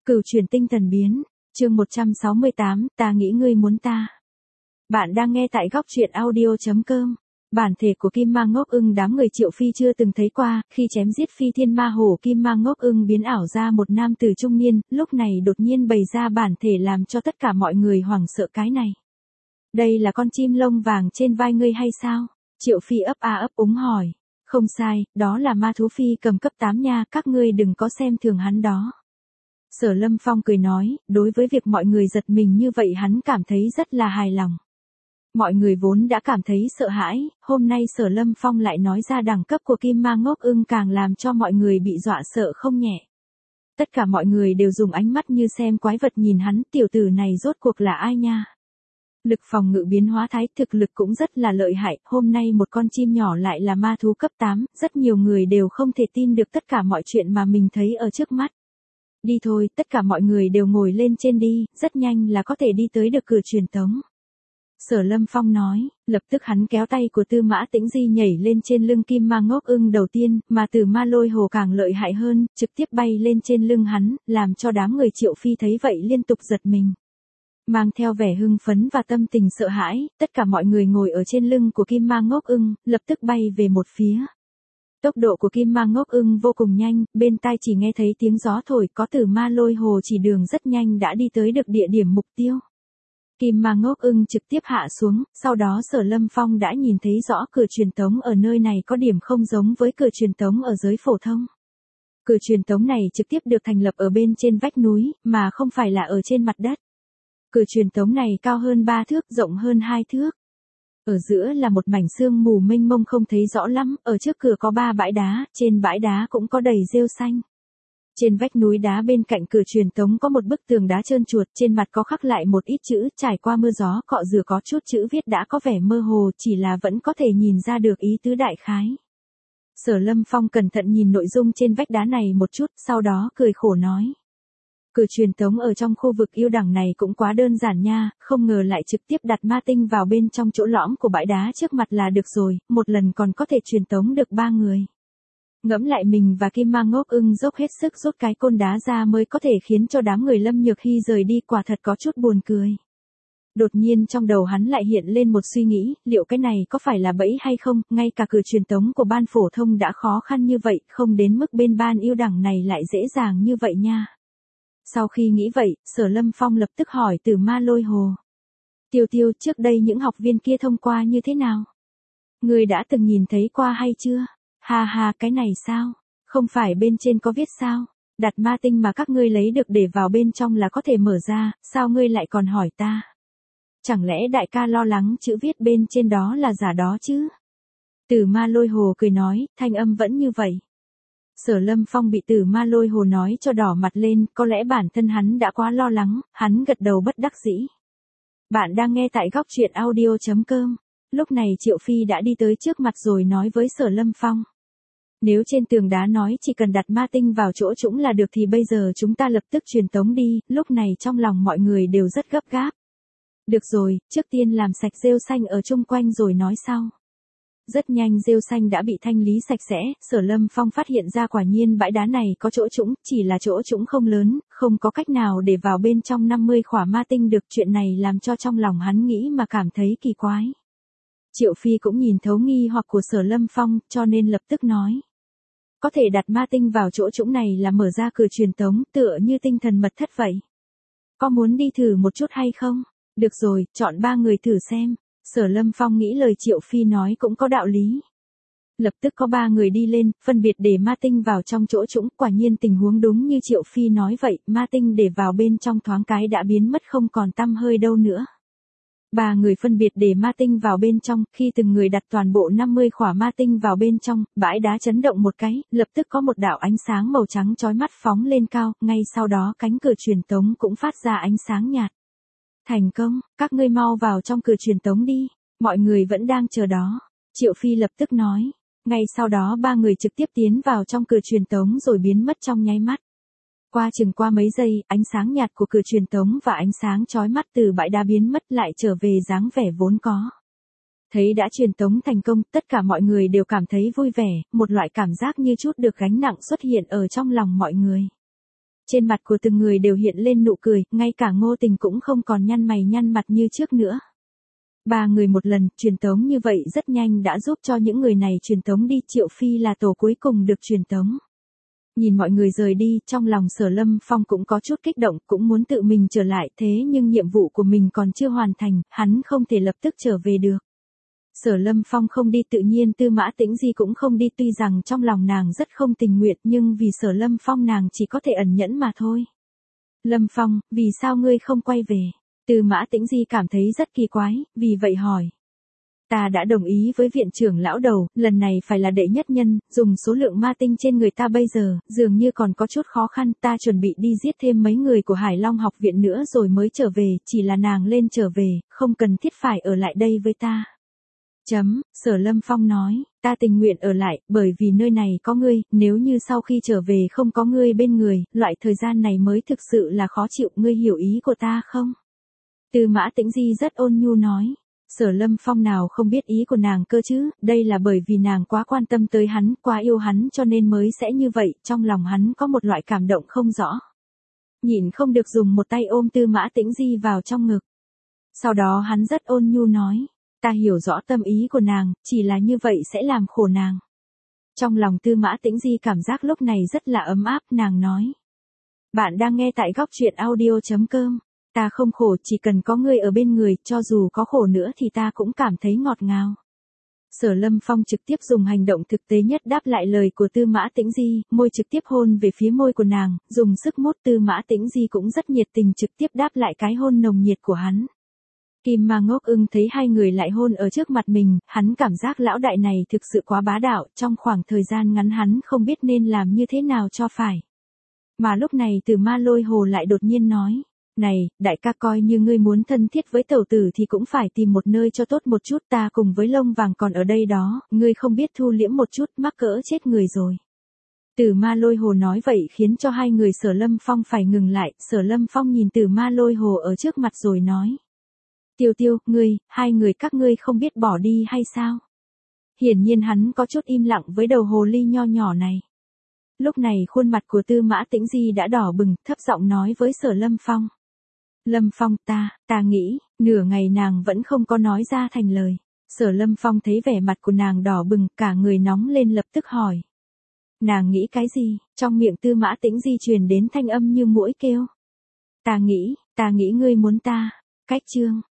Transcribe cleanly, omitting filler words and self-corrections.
Cửu chuyển tinh thần biến, chương 168, ta nghĩ ngươi muốn ta. Bạn đang nghe tại góc truyện audio.com. Bản thể của Kim Ma Ngốc Ưng đám người Triệu Phi chưa từng thấy qua, khi chém giết Phi Thiên Ma Hổ Kim Ma Ngốc Ưng biến ảo ra một nam tử trung niên, lúc này đột nhiên bày ra bản thể làm cho tất cả mọi người hoảng sợ cái này. Đây là con chim lông vàng trên vai ngươi hay sao? Triệu Phi ấp a ấp úng hỏi. Không sai, đó là ma thú phi cầm cấp 8 nha, các ngươi đừng có xem thường hắn đó. Sở Lâm Phong cười nói, đối với việc mọi người giật mình như vậy hắn cảm thấy rất là hài lòng. Mọi người vốn đã cảm thấy sợ hãi, hôm nay Sở Lâm Phong lại nói ra đẳng cấp của Kim Ma Ngốc Ưng càng làm cho mọi người bị dọa sợ không nhẹ. Tất cả mọi người đều dùng ánh mắt như xem quái vật nhìn hắn, tiểu tử này rốt cuộc là ai nha. Lực phòng ngự biến hóa thái, thực lực cũng rất là lợi hại, hôm nay một con chim nhỏ lại là ma thú cấp 8, rất nhiều người đều không thể tin được tất cả mọi chuyện mà mình thấy ở trước mắt. Đi thôi, tất cả mọi người đều ngồi lên trên đi, rất nhanh là có thể đi tới được cửa truyền tống. Sở Lâm Phong nói, lập tức hắn kéo tay của Tư Mã Tĩnh Di nhảy lên trên lưng Kim Ma Ngốc Ưng đầu tiên, mà Tử Ma Lôi Hồ càng lợi hại hơn, trực tiếp bay lên trên lưng hắn, làm cho đám người Triệu Phi thấy vậy liên tục giật mình. Mang theo vẻ hưng phấn và tâm tình sợ hãi, tất cả mọi người ngồi ở trên lưng của Kim Ma Ngốc Ưng, lập tức bay về một phía. Tốc độ của Kim Ma Ngốc Ưng vô cùng nhanh, bên tai chỉ nghe thấy tiếng gió thổi, có Tử Ma Lôi Hồ chỉ đường rất nhanh đã đi tới được địa điểm mục tiêu. Kim Ma Ngốc Ưng trực tiếp hạ xuống, sau đó Sở Lâm Phong đã nhìn thấy rõ cửa truyền tống ở nơi này có điểm không giống với cửa truyền tống ở giới phổ thông. Cửa truyền tống này trực tiếp được thành lập ở bên trên vách núi, mà không phải là ở trên mặt đất. Cửa truyền tống này cao hơn 3 thước, rộng hơn 2 thước. Ở giữa là một mảnh sương mù mênh mông không thấy rõ lắm, ở trước cửa có 3 bãi đá, trên bãi đá cũng có đầy rêu xanh. Trên vách núi đá bên cạnh cửa truyền tống có một bức tường đá trơn truột, trên mặt có khắc lại một ít chữ, trải qua mưa gió cọ rửa có chút chữ viết đã có vẻ mơ hồ, chỉ là vẫn có thể nhìn ra được ý tứ đại khái. Sở Lâm Phong cẩn thận nhìn nội dung trên vách đá này một chút, sau đó cười khổ nói. Cửa truyền tống ở trong khu vực yêu đẳng này cũng quá đơn giản nha, không ngờ lại trực tiếp đặt ma tinh vào bên trong chỗ lõm của bãi đá trước mặt là được rồi, một lần còn có thể truyền tống được 3 người. Ngẫm lại mình và Kim Ma Ngốc Ưng dốc hết sức rút cái côn đá ra mới có thể khiến cho đám người Lâm Nhược Hy rời đi, quả thật có chút buồn cười. Đột nhiên trong đầu hắn lại hiện lên một suy nghĩ, liệu cái này có phải là bẫy hay không, ngay cả cửa truyền tống của ban phổ thông đã khó khăn như vậy, không đến mức bên ban yêu đẳng này lại dễ dàng như vậy nha. Sau khi nghĩ vậy, Sở Lâm Phong lập tức hỏi Tử Ma Lôi Hồ. Tiêu Tiêu, trước đây những học viên kia thông qua như thế nào? Người đã từng nhìn thấy qua hay chưa? Ha ha, cái này sao? Không phải bên trên có viết sao? Đặt ma tinh mà các ngươi lấy được để vào bên trong là có thể mở ra, sao ngươi lại còn hỏi ta? Chẳng lẽ đại ca lo lắng chữ viết bên trên đó là giả đó chứ? Tử Ma Lôi Hồ cười nói, thanh âm vẫn như vậy. Sở Lâm Phong bị Tử Ma Lôi Hồ nói cho đỏ mặt lên, có lẽ bản thân hắn đã quá lo lắng, hắn gật đầu bất đắc dĩ. Bạn đang nghe tại góc truyện audio.com. Lúc này Triệu Phi đã đi tới trước mặt rồi nói với Sở Lâm Phong. Nếu trên tường đá nói chỉ cần đặt ma tinh vào chỗ trũng là được thì bây giờ chúng ta lập tức truyền tống đi, lúc này trong lòng mọi người đều rất gấp gáp. Được rồi, trước tiên làm sạch rêu xanh ở chung quanh rồi nói sau. Rất nhanh rêu xanh đã bị thanh lý sạch sẽ, Sở Lâm Phong phát hiện ra quả nhiên bãi đá này có chỗ trũng, chỉ là chỗ trũng không lớn, không có cách nào để vào bên trong 50 khỏa ma tinh được, chuyện này làm cho trong lòng hắn nghĩ mà cảm thấy kỳ quái. Triệu Phi cũng nhìn thấu nghi hoặc của Sở Lâm Phong, cho nên lập tức nói. Có thể đặt ma tinh vào chỗ trũng này là mở ra cửa truyền tống, tựa như tinh thần mật thất vậy. Có muốn đi thử một chút hay không? Được rồi, chọn 3 người thử xem. Sở Lâm Phong nghĩ lời Triệu Phi nói cũng có đạo lý. Lập tức có 3 người đi lên, phân biệt để ma tinh vào trong chỗ trũng, quả nhiên tình huống đúng như Triệu Phi nói vậy, ma tinh để vào bên trong thoáng cái đã biến mất không còn tăm hơi đâu nữa. 3 người phân biệt để ma tinh vào bên trong, khi từng người đặt toàn bộ 50 khỏa ma tinh vào bên trong, bãi đá chấn động một cái, lập tức có một đạo ánh sáng màu trắng chói mắt phóng lên cao, ngay sau đó cánh cửa truyền tống cũng phát ra ánh sáng nhạt. Thành công, các ngươi mau vào trong cửa truyền tống đi, mọi người vẫn đang chờ đó. Triệu Phi lập tức nói, ngay sau đó 3 người trực tiếp tiến vào trong cửa truyền tống rồi biến mất trong nháy mắt. Qua mấy giây, ánh sáng nhạt của cửa truyền tống và ánh sáng chói mắt từ bãi đá biến mất lại trở về dáng vẻ vốn có. Thấy đã truyền tống thành công, tất cả mọi người đều cảm thấy vui vẻ, một loại cảm giác như chút được gánh nặng xuất hiện ở trong lòng mọi người. Trên mặt của từng người đều hiện lên nụ cười, ngay cả Ngô Tình cũng không còn nhăn mày nhăn mặt như trước nữa. Ba người một lần, truyền tống như vậy rất nhanh đã giúp cho những người này truyền tống đi, Triệu Phi là tổ cuối cùng được truyền tống. Nhìn mọi người rời đi, trong lòng Sở Lâm Phong cũng có chút kích động, cũng muốn tự mình trở lại, thế nhưng nhiệm vụ của mình còn chưa hoàn thành, hắn không thể lập tức trở về được. Sở Lâm Phong không đi, tự nhiên Tư Mã Tĩnh Di cũng không đi, tuy rằng trong lòng nàng rất không tình nguyện, nhưng vì Sở Lâm Phong nàng chỉ có thể ẩn nhẫn mà thôi. Lâm Phong, vì sao ngươi không quay về? Tư Mã Tĩnh Di cảm thấy rất kỳ quái, vì vậy hỏi. Ta đã đồng ý với viện trưởng lão đầu, lần này phải là đệ nhất nhân, dùng số lượng ma tinh trên người ta bây giờ, dường như còn có chút khó khăn, ta chuẩn bị đi giết thêm mấy người của Hải Long học viện nữa rồi mới trở về, chỉ là nàng lên trở về, không cần thiết phải ở lại đây với ta. Sở Lâm Phong nói, ta tình nguyện ở lại, bởi vì nơi này có ngươi, nếu như sau khi trở về không có ngươi bên người, loại thời gian này mới thực sự là khó chịu, ngươi hiểu ý của ta không? Tư Mã Tĩnh Di rất ôn nhu nói. Sở Lâm Phong nào không biết ý của nàng cơ chứ, đây là bởi vì nàng quá quan tâm tới hắn, quá yêu hắn cho nên mới sẽ như vậy, trong lòng hắn có một loại cảm động không rõ. Nhịn không được dùng một tay ôm Tư Mã Tĩnh Di vào trong ngực. Sau đó hắn rất ôn nhu nói, ta hiểu rõ tâm ý của nàng, chỉ là như vậy sẽ làm khổ nàng. Trong lòng Tư Mã Tĩnh Di cảm giác lúc này rất là ấm áp, nàng nói. Bạn đang nghe tại góc truyện audio.com. Ta không khổ, chỉ cần có ngươi ở bên người, cho dù có khổ nữa thì ta cũng cảm thấy ngọt ngào. Sở Lâm Phong trực tiếp dùng hành động thực tế nhất đáp lại lời của Tư Mã Tĩnh Di, môi trực tiếp hôn về phía môi của nàng, dùng sức mút. Tư Mã Tĩnh Di cũng rất nhiệt tình trực tiếp đáp lại cái hôn nồng nhiệt của hắn. Kim Ma Ngốc Ưng thấy hai người lại hôn ở trước mặt mình, hắn cảm giác lão đại này thực sự quá bá đạo, trong khoảng thời gian ngắn hắn không biết nên làm như thế nào cho phải. Mà lúc này Từ Ma Lôi Hồ lại đột nhiên nói. Này, đại ca, coi như ngươi muốn thân thiết với tẩu tử thì cũng phải tìm một nơi cho tốt một chút, ta cùng với Lông Vàng còn ở đây đó, ngươi không biết thu liễm một chút, mắc cỡ chết người rồi. Tử Ma Lôi Hồ nói vậy khiến cho hai người Sở Lâm Phong phải ngừng lại, Sở Lâm Phong nhìn Tử Ma Lôi Hồ ở trước mặt rồi nói. Tiêu Tiêu, hai người các ngươi không biết bỏ đi hay sao? Hiển nhiên hắn có chút im lặng với đầu hồ ly nho nhỏ này. Lúc này khuôn mặt của Tư Mã Tĩnh Di đã đỏ bừng, thấp giọng nói với Sở Lâm Phong. Lâm Phong, ta nghĩ, nửa ngày nàng vẫn không có nói ra thành lời. Sở Lâm Phong thấy vẻ mặt của nàng đỏ bừng, cả người nóng lên lập tức hỏi. Nàng nghĩ cái gì? Trong miệng Tư Mã Tĩnh Di truyền đến thanh âm như muỗi kêu. Ta nghĩ ngươi muốn ta. Cách chương.